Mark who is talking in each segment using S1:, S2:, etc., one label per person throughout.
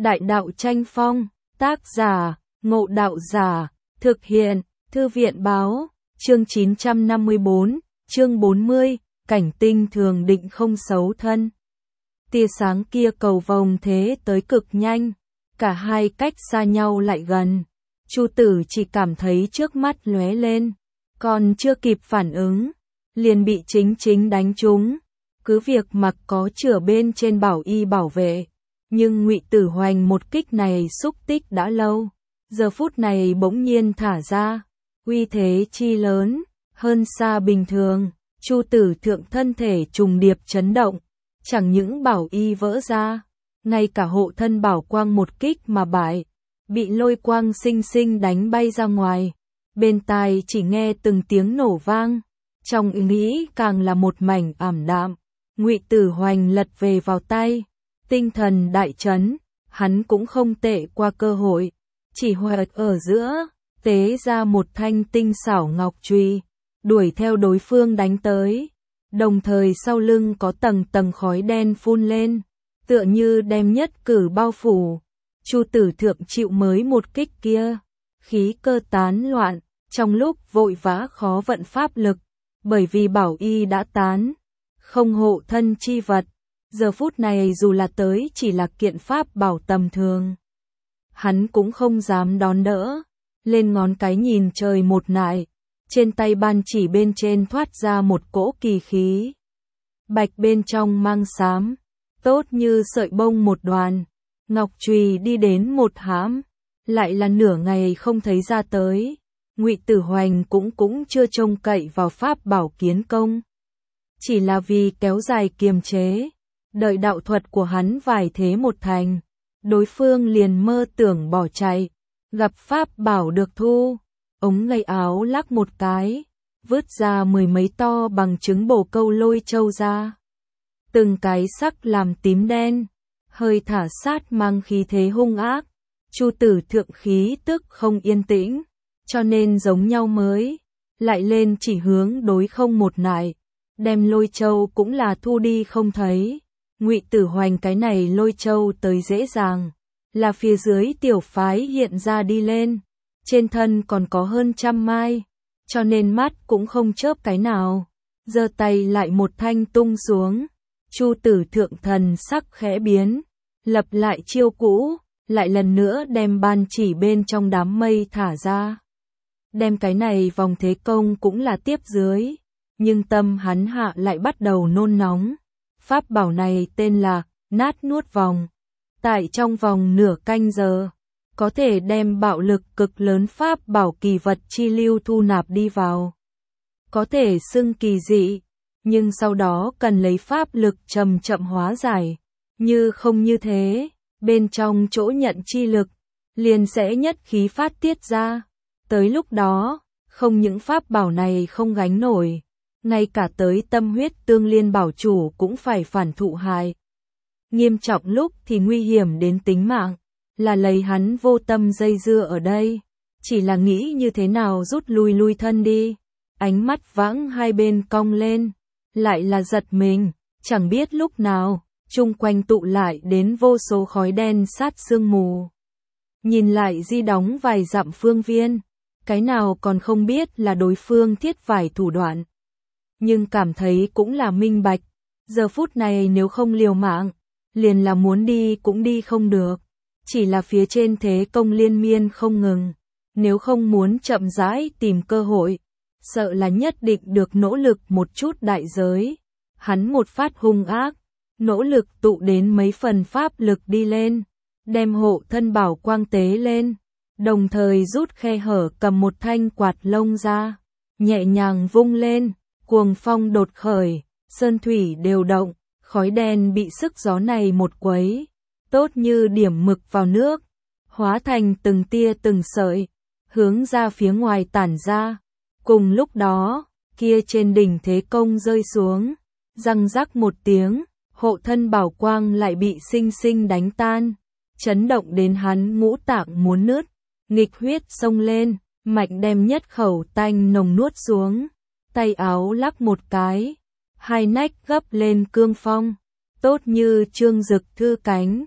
S1: Đại đạo tranh phong, tác giả, Ngộ Đạo Giả, thực hiện, Thư viện báo, chương 954, chương 40, cảnh tinh thường định không xấu thân. Tia sáng kia cầu vồng thế tới cực nhanh, cả hai cách xa nhau lại gần. Chu Tử chỉ cảm thấy trước mắt lóe lên, còn chưa kịp phản ứng, liền bị chính đánh trúng. Cứ việc mặc có chửa bên trên bảo y bảo vệ, nhưng Ngụy Tử Hoành một kích này xúc tích đã lâu, giờ phút này bỗng nhiên thả ra, uy thế chi lớn, hơn xa bình thường. Chu Tử Thượng thân thể trùng điệp chấn động, chẳng những bảo y vỡ ra, ngay cả hộ thân bảo quang một kích mà bại, bị lôi quang sinh đánh bay ra ngoài. Bên tai chỉ nghe từng tiếng nổ vang, trong ý nghĩ càng là một mảnh ảm đạm. Ngụy Tử Hoành lật về vào tay, tinh thần đại chấn, hắn cũng không tệ qua cơ hội, chỉ huệt ở giữa, tế ra một thanh tinh xảo ngọc chùy, đuổi theo đối phương đánh tới. Đồng thời sau lưng có tầng khói đen phun lên, tựa như đem nhất cử bao phủ. Chu Tử Thượng chịu mới một kích kia, khí cơ tán loạn, trong lúc vội vã khó vận pháp lực, bởi vì bảo y đã tán, không hộ thân chi vật, giờ phút này dù là tới chỉ là kiện pháp bảo tầm thường, hắn cũng không dám đón đỡ, lên ngón cái nhìn trời một nại, trên tay ban chỉ bên trên thoát ra một cỗ kỳ khí, bạch bên trong mang xám, tốt như sợi bông một đoàn. Ngọc chùy đi đến một hãm, lại là nửa ngày không thấy ra tới. Ngụy Tử Hoành cũng chưa trông cậy vào pháp bảo kiến công, chỉ là vì kéo dài kiềm chế, đợi đạo thuật của hắn vài thế một thành, đối phương liền mơ tưởng bỏ chạy, gặp pháp bảo được thu, ống tay áo lắc một cái, vứt ra mười mấy to bằng trứng bồ câu lôi châu ra, từng cái sắc làm tím đen, hơi thả sát mang khí thế hung ác. Chu Tử Thượng khí tức không yên tĩnh, cho nên giống nhau mới, lại lên chỉ hướng đối không một nại, đem lôi châu cũng là thu đi không thấy. Ngụy Tử Hoành cái này lôi châu tới dễ dàng, là phía dưới tiểu phái hiện ra đi lên, trên thân còn có hơn 100 mai, cho nên mắt cũng không chớp cái nào, giơ tay lại một thanh tung xuống. Chu Tử Thượng thần sắc khẽ biến, lập lại chiêu cũ, lại lần nữa đem ban chỉ bên trong đám mây thả ra. Đem cái này vòng thế công cũng là tiếp dưới, nhưng tâm hắn hạ lại bắt đầu nôn nóng. Pháp bảo này tên là nát nuốt vòng. Tại trong vòng nửa canh giờ, có thể đem bạo lực cực lớn pháp bảo kỳ vật chi lưu thu nạp đi vào. Có thể xưng kỳ dị, nhưng sau đó cần lấy pháp lực chậm hóa giải. Như không như thế, bên trong chỗ nhận chi lực, liền sẽ nhất khí phát tiết ra. Tới lúc đó, không những pháp bảo này không gánh nổi, ngay cả tới tâm huyết tương liên bảo chủ cũng phải phản thụ hại. Nghiêm trọng lúc thì nguy hiểm đến tính mạng, là lấy hắn vô tâm dây dưa ở đây, chỉ là nghĩ như thế nào rút lui thân đi. Ánh mắt vãng hai bên cong lên, lại là giật mình, chẳng biết lúc nào, chung quanh tụ lại đến vô số khói đen sát sương mù. Nhìn lại di đóng vài dặm phương viên, cái nào còn không biết là đối phương thiết vài thủ đoạn. Nhưng cảm thấy cũng là minh bạch, giờ phút này nếu không liều mạng, liền là muốn đi cũng đi không được. Chỉ là phía trên thế công liên miên không ngừng, nếu không muốn chậm rãi tìm cơ hội, sợ là nhất định được nỗ lực một chút đại giới. Hắn một phát hung ác, nỗ lực tụ đến mấy phần pháp lực đi lên, đem hộ thân bảo quang tế lên, đồng thời rút khe hở cầm một thanh quạt lông ra, nhẹ nhàng vung lên, cuồng phong đột khởi, sơn thủy đều động, khói đen bị sức gió này một quấy, tốt như điểm mực vào nước, hóa thành từng tia từng sợi, hướng ra phía ngoài tản ra. Cùng lúc đó, kia trên đỉnh thế công rơi xuống, răng rắc một tiếng, hộ thân bảo quang lại bị sinh đánh tan, chấn động đến hắn ngũ tạng muốn nứt, nghịch huyết xông lên, mạnh đem nhất khẩu tanh nồng nuốt xuống, tay áo lắc một cái, hai nách gấp lên cương phong, tốt như trương dực thư cánh,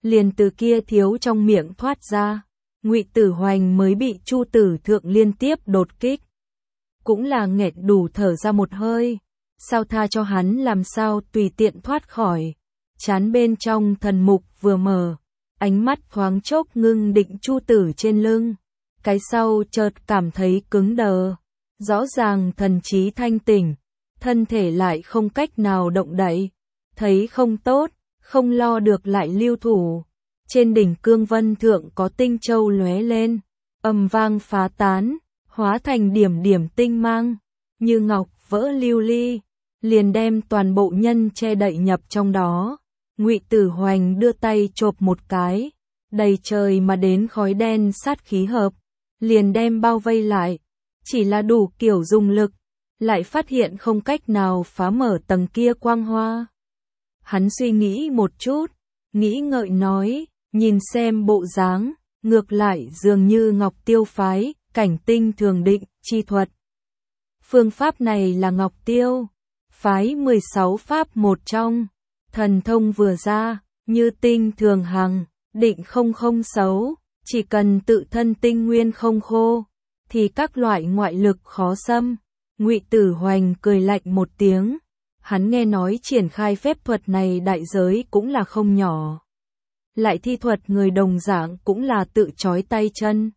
S1: liền từ kia thiếu trong miệng thoát ra. Ngụy Tử Hoành mới bị Chu Tử Thượng liên tiếp đột kích. Cũng là nghẹn đủ thở ra một hơi. Sao tha cho hắn làm sao tùy tiện thoát khỏi. Chán bên trong thần mục vừa mở. Ánh mắt thoáng chốc ngưng định Chu Tử trên lưng. Cái sau chợt cảm thấy cứng đờ. Rõ ràng thần trí thanh tỉnh. Thân thể lại không cách nào động đậy. Thấy không tốt, không lo được lại lưu thủ. Trên đỉnh cương vân thượng có tinh châu lóe lên. Ầm vang phá tán. Hóa thành điểm điểm tinh mang. Như ngọc vỡ lưu ly. Liền đem toàn bộ nhân che đậy nhập trong đó. Ngụy Tử Hoành đưa tay chộp một cái. Đầy trời mà đến khói đen sát khí hợp. Liền đem bao vây lại. Chỉ là đủ kiểu dùng lực. Lại phát hiện không cách nào phá mở tầng kia quang hoa. Hắn suy nghĩ một chút. Nghĩ ngợi nói. Nhìn xem bộ dáng. Ngược lại dường như Ngọc Tiêu phái. Cảnh tinh thường định chi thuật. Phương pháp này là Ngọc Tiêu phái 16 pháp một trong. Thần thông vừa ra. Như tinh thường hằng. Định không xấu. Chỉ cần tự thân tinh nguyên không khô. Thì các loại ngoại lực khó xâm. Ngụy Tử Hoành cười lạnh một tiếng. Hắn nghe nói triển khai phép thuật này đại giới cũng là không nhỏ. Lại thi thuật người đồng dạng cũng là tự trói tay chân.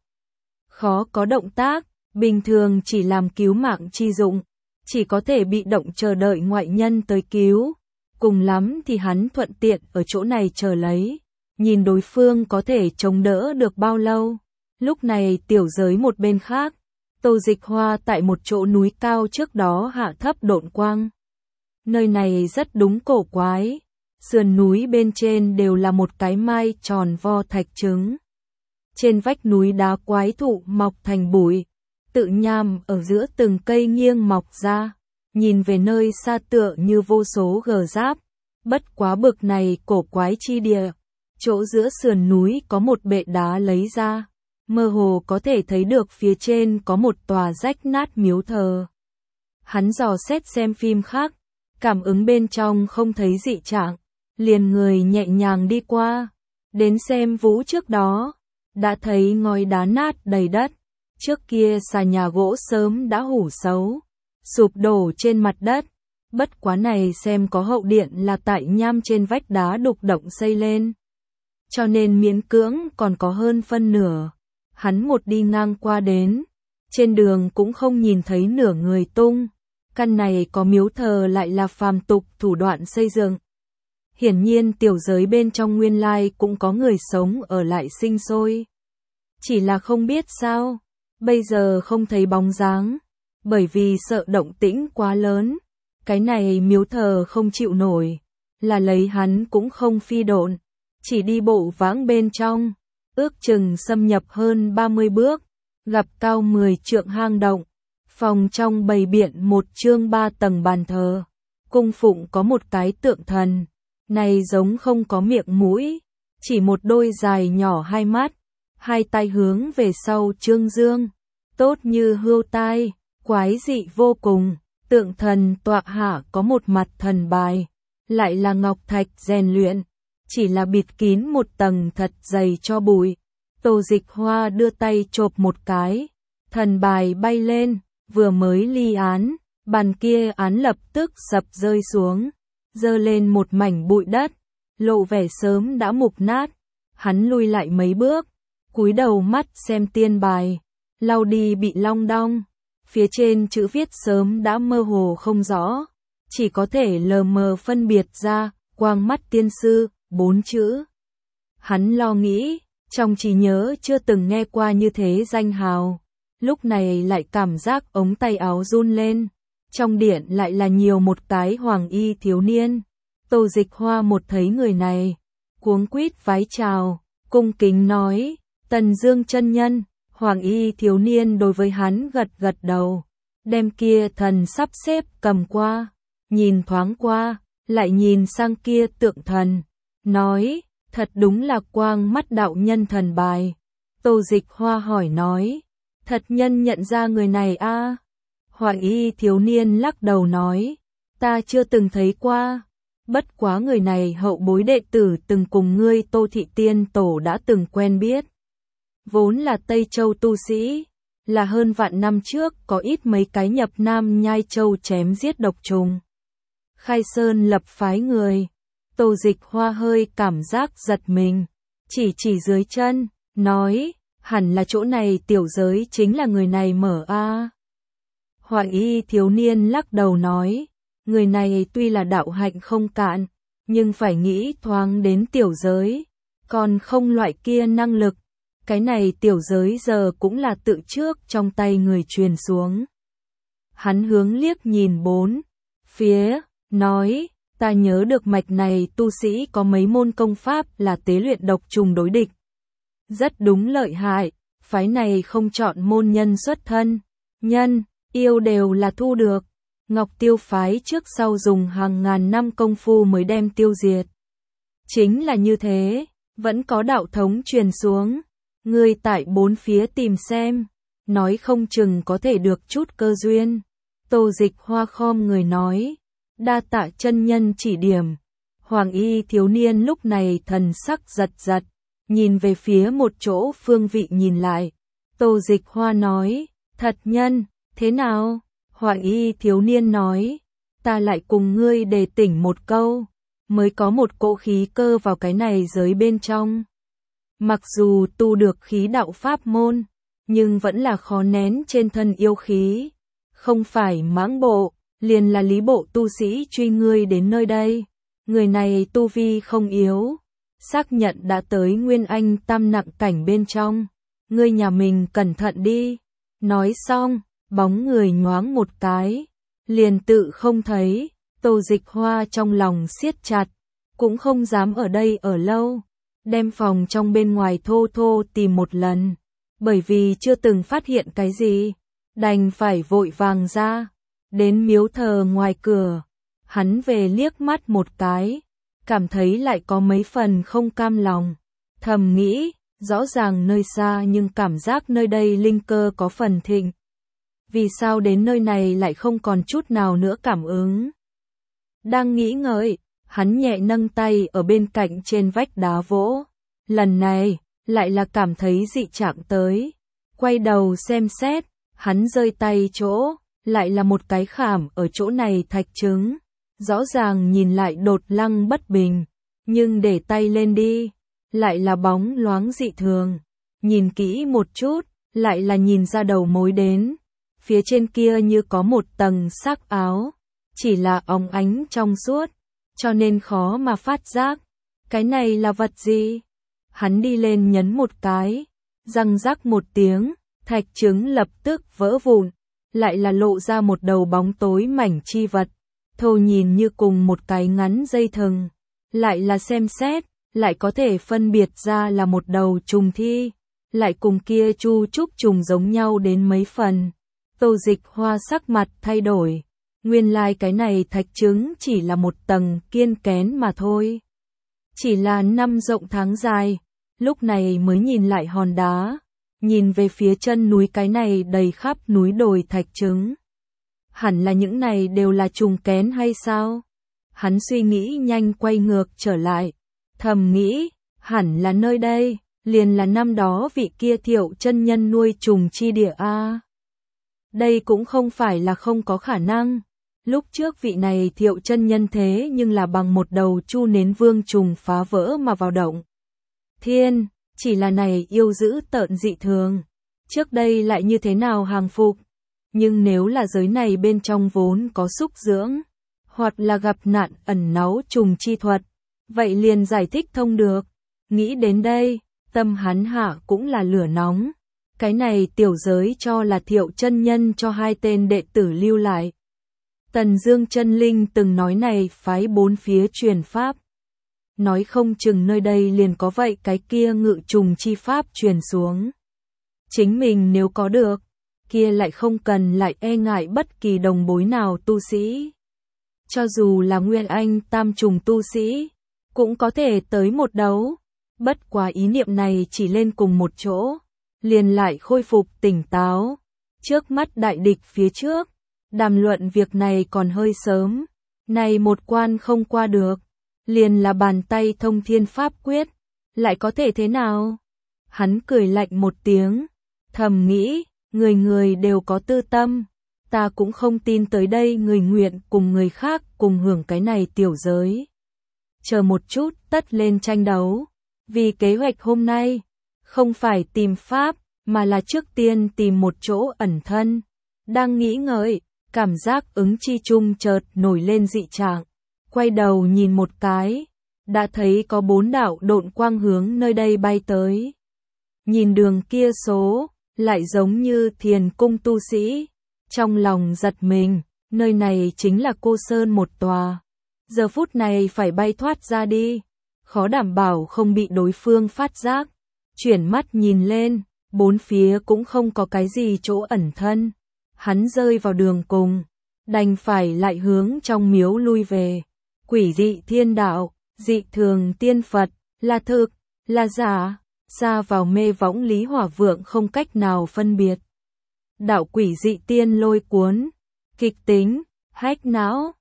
S1: Khó có động tác, bình thường chỉ làm cứu mạng chi dụng. Chỉ có thể bị động chờ đợi ngoại nhân tới cứu. Cùng lắm thì hắn thuận tiện ở chỗ này chờ lấy. Nhìn đối phương có thể chống đỡ được bao lâu. Lúc này tiểu giới một bên khác. Tô Dịch Hoa tại một chỗ núi cao trước đó hạ thấp độn quang. Nơi này rất đúng cổ quái. Sườn núi bên trên đều là một cái mai tròn vo thạch trứng. Trên vách núi đá quái thụ mọc thành bụi. Tự nham ở giữa từng cây nghiêng mọc ra. Nhìn về nơi xa tựa như vô số gờ giáp. Bất quá bực này cổ quái chi địa. Chỗ giữa sườn núi có một bệ đá lấy ra. Mơ hồ có thể thấy được phía trên có một tòa rách nát miếu thờ. Hắn dò xét xem phim khác. Cảm ứng bên trong không thấy dị trạng. Liền người nhẹ nhàng đi qua. Đến xem vũ trước đó. Đã thấy ngói đá nát đầy đất. Trước kia xà nhà gỗ sớm đã hủ xấu. Sụp đổ trên mặt đất. Bất quá này xem có hậu điện là tại nham trên vách đá đục động xây lên. Cho nên miễn cưỡng còn có hơn phân nửa. Hắn một đi ngang qua đến. Trên đường cũng không nhìn thấy nửa người tung. Căn này có miếu thờ lại là phàm tục thủ đoạn xây dựng. Hiển nhiên tiểu giới bên trong nguyên lai cũng có người sống ở lại sinh sôi. Chỉ là không biết sao. Bây giờ không thấy bóng dáng. Bởi vì sợ động tĩnh quá lớn. Cái này miếu thờ không chịu nổi. Là lấy hắn cũng không phi độn. Chỉ đi bộ vãng bên trong. Ước chừng xâm nhập hơn 30 bước. Gặp cao 10 trượng hang động. Phòng trong bày biện một chương 3 tầng bàn thờ. Cung phụng có một cái tượng thần. Này giống không có miệng mũi. Chỉ một đôi dài nhỏ hai mắt. Hai tay hướng về sau trương dương. Tốt như hươu tai. Quái dị vô cùng. Tượng thần tọa hạ có một mặt thần bài. Lại là ngọc thạch rèn luyện. Chỉ là bịt kín một tầng thật dày cho bụi. Tô Dịch Hoa đưa tay chộp một cái. Thần bài bay lên. Vừa mới ly án. Bàn kia án lập tức sập rơi xuống. Dơ lên một mảnh bụi đất. Lộ vẻ sớm đã mục nát. Hắn lui lại mấy bước. Cúi đầu mắt xem tiên bài. Lau đi bị long đong. Phía trên chữ viết sớm đã mơ hồ không rõ. Chỉ có thể lờ mờ phân biệt ra. Quang mắt tiên sư, 4 chữ. Hắn lo nghĩ. Trong trí nhớ chưa từng nghe qua như thế danh hào. Lúc này lại cảm giác ống tay áo run lên. Trong điện lại là nhiều một cái hoàng y thiếu niên. Tô Dịch Hoa một thấy người này. Cuống quýt vái chào. Cung kính nói. Tần Dương chân nhân. Hoàng y thiếu niên đối với hắn gật gật đầu. Đem kia thần sắp xếp cầm qua. Nhìn thoáng qua. Lại nhìn sang kia tượng thần. Nói. Thật đúng là quang mắt đạo nhân thần bài. Tô Dịch Hoa hỏi nói. Thật nhân nhận ra người này a? Hoàng y thiếu niên lắc đầu nói. Ta chưa từng thấy qua. Bất quá người này hậu bối đệ tử từng cùng ngươi Tô Thị Tiên Tổ đã từng quen biết. Vốn là Tây Châu tu sĩ, là hơn vạn năm trước có ít mấy cái nhập Nam Nhai Châu chém giết độc trùng. Khai Sơn lập phái người, Tô Dịch Hoa hơi cảm giác giật mình, chỉ dưới chân, nói, hẳn là chỗ này tiểu giới chính là người này mở a. Hoàng y thiếu niên lắc đầu nói, người này tuy là đạo hạnh không cạn, nhưng phải nghĩ thoáng đến tiểu giới, còn không loại kia năng lực. Cái này tiểu giới giờ cũng là tự trước trong tay người truyền xuống. Hắn hướng liếc nhìn bốn phía, nói, ta nhớ được mạch này tu sĩ có mấy môn công pháp là tế luyện độc trùng đối địch. Rất đúng lợi hại, phái này không chọn môn nhân xuất thân, nhân, yêu đều là thu được. Ngọc Tiêu phái trước sau dùng hàng ngàn năm công phu mới đem tiêu diệt. Chính là như thế, vẫn có đạo thống truyền xuống. Ngươi tại bốn phía tìm xem, nói không chừng có thể được chút cơ duyên. Tô Dịch Hoa khom người nói, đa tạ chân nhân chỉ điểm. Hoàng y thiếu niên lúc này thần sắc giật giật, nhìn về phía một chỗ phương vị nhìn lại. Tô Dịch Hoa nói, thật nhân, thế nào? Hoàng y thiếu niên nói, ta lại cùng ngươi đề tỉnh một câu, mới có một cỗ khí cơ vào cái này giới bên trong. Mặc dù tu được khí đạo pháp môn, nhưng vẫn là khó nén trên thân yêu khí. Không phải mãng bộ, liền là lý bộ tu sĩ truy ngươi đến nơi đây. Người này tu vi không yếu, xác nhận đã tới Nguyên Anh tam nặng cảnh bên trong. Ngươi nhà mình cẩn thận đi. Nói xong, bóng người nhoáng một cái, liền tự không thấy. Tô Dịch Hoa trong lòng siết chặt, cũng không dám ở đây ở lâu. Đem phòng trong bên ngoài thô thô tìm một lần, bởi vì chưa từng phát hiện cái gì, đành phải vội vàng ra, đến miếu thờ ngoài cửa, hắn về liếc mắt một cái, cảm thấy lại có mấy phần không cam lòng, thầm nghĩ, rõ ràng nơi xa nhưng cảm giác nơi đây linh cơ có phần thịnh. Vì sao đến nơi này lại không còn chút nào nữa cảm ứng? Đang nghĩ ngợi, hắn nhẹ nâng tay ở bên cạnh trên vách đá vỗ. Lần này, lại là cảm thấy dị trạng tới. Quay đầu xem xét, hắn rơi tay chỗ, lại là một cái khảm ở chỗ này thạch trứng. Rõ ràng nhìn lại đột lăng bất bình, nhưng để tay lên đi, lại là bóng loáng dị thường. Nhìn kỹ một chút, lại là nhìn ra đầu mối đến. Phía trên kia như có một tầng sắc áo, chỉ là óng ánh trong suốt, cho nên khó mà phát giác. Cái này là vật gì? Hắn đi lên nhấn một cái, răng rắc một tiếng, thạch trứng lập tức vỡ vụn, lại là lộ ra một đầu bóng tối mảnh chi vật, thô nhìn như cùng một cái ngắn dây thừng, lại là xem xét, lại có thể phân biệt ra là một đầu trùng thi, lại cùng kia chu trúc trùng giống nhau đến mấy phần. Tô Dịch Hoa sắc mặt thay đổi, nguyên lai cái này thạch trứng chỉ là một tầng kiên kén mà thôi. Chỉ là năm rộng tháng dài, lúc này mới nhìn lại hòn đá, nhìn về phía chân núi cái này đầy khắp núi đồi thạch trứng. Hẳn là những này đều là trùng kén hay sao? Hắn suy nghĩ nhanh quay ngược trở lại, thầm nghĩ, hẳn là nơi đây, liền là năm đó vị kia Thiệu chân nhân nuôi trùng chi địa a. Đây cũng không phải là không có khả năng. Lúc trước vị này Thiệu chân nhân thế nhưng là bằng một đầu chu nến vương trùng phá vỡ mà vào động. Thiên, chỉ là này yêu dữ tợn dị thường. Trước đây lại như thế nào hàng phục? Nhưng nếu là giới này bên trong vốn có xúc dưỡng, hoặc là gặp nạn ẩn náu trùng chi thuật, vậy liền giải thích thông được. Nghĩ đến đây, tâm hắn hạ cũng là lửa nóng. Cái này tiểu giới cho là Thiệu chân nhân cho hai tên đệ tử lưu lại. Tần Dương chân linh từng nói này phái bốn phía truyền pháp. Nói không chừng nơi đây liền có vậy cái kia ngự trùng chi pháp truyền xuống. Chính mình nếu có được, kia lại không cần lại e ngại bất kỳ đồng bối nào tu sĩ. Cho dù là Nguyên Anh tam trùng tu sĩ, cũng có thể tới một đấu. Bất quá ý niệm này chỉ lên cùng một chỗ, liền lại khôi phục tỉnh táo. Trước mắt đại địch phía trước, đàm luận việc này còn hơi sớm. Này một quan không qua được, liền là bàn tay thông thiên pháp quyết, lại có thể thế nào? Hắn cười lạnh một tiếng, thầm nghĩ, người người đều có tư tâm, ta cũng không tin tới đây người nguyện cùng người khác cùng hưởng cái này tiểu giới. Chờ một chút, tất lên tranh đấu, vì kế hoạch hôm nay, không phải tìm pháp, mà là trước tiên tìm một chỗ ẩn thân. Đang nghĩ ngợi, cảm giác ứng chi trung chợt nổi lên dị trạng, quay đầu nhìn một cái, đã thấy có 4 đạo độn quang hướng nơi đây bay tới. Nhìn đường kia số, lại giống như thiền cung tu sĩ, trong lòng giật mình, nơi này chính là cô sơn một tòa. Giờ phút này phải bay thoát ra đi, khó đảm bảo không bị đối phương phát giác. Chuyển mắt nhìn lên, bốn phía cũng không có cái gì chỗ ẩn thân. Hắn rơi vào đường cùng, đành phải lại hướng trong miếu lui về. Quỷ dị thiên đạo, dị thường tiên Phật, là thực, là giả, xa vào mê võng Lý Hỏa Vượng không cách nào phân biệt. Đạo quỷ dị tiên lôi cuốn, kịch tính, hách não,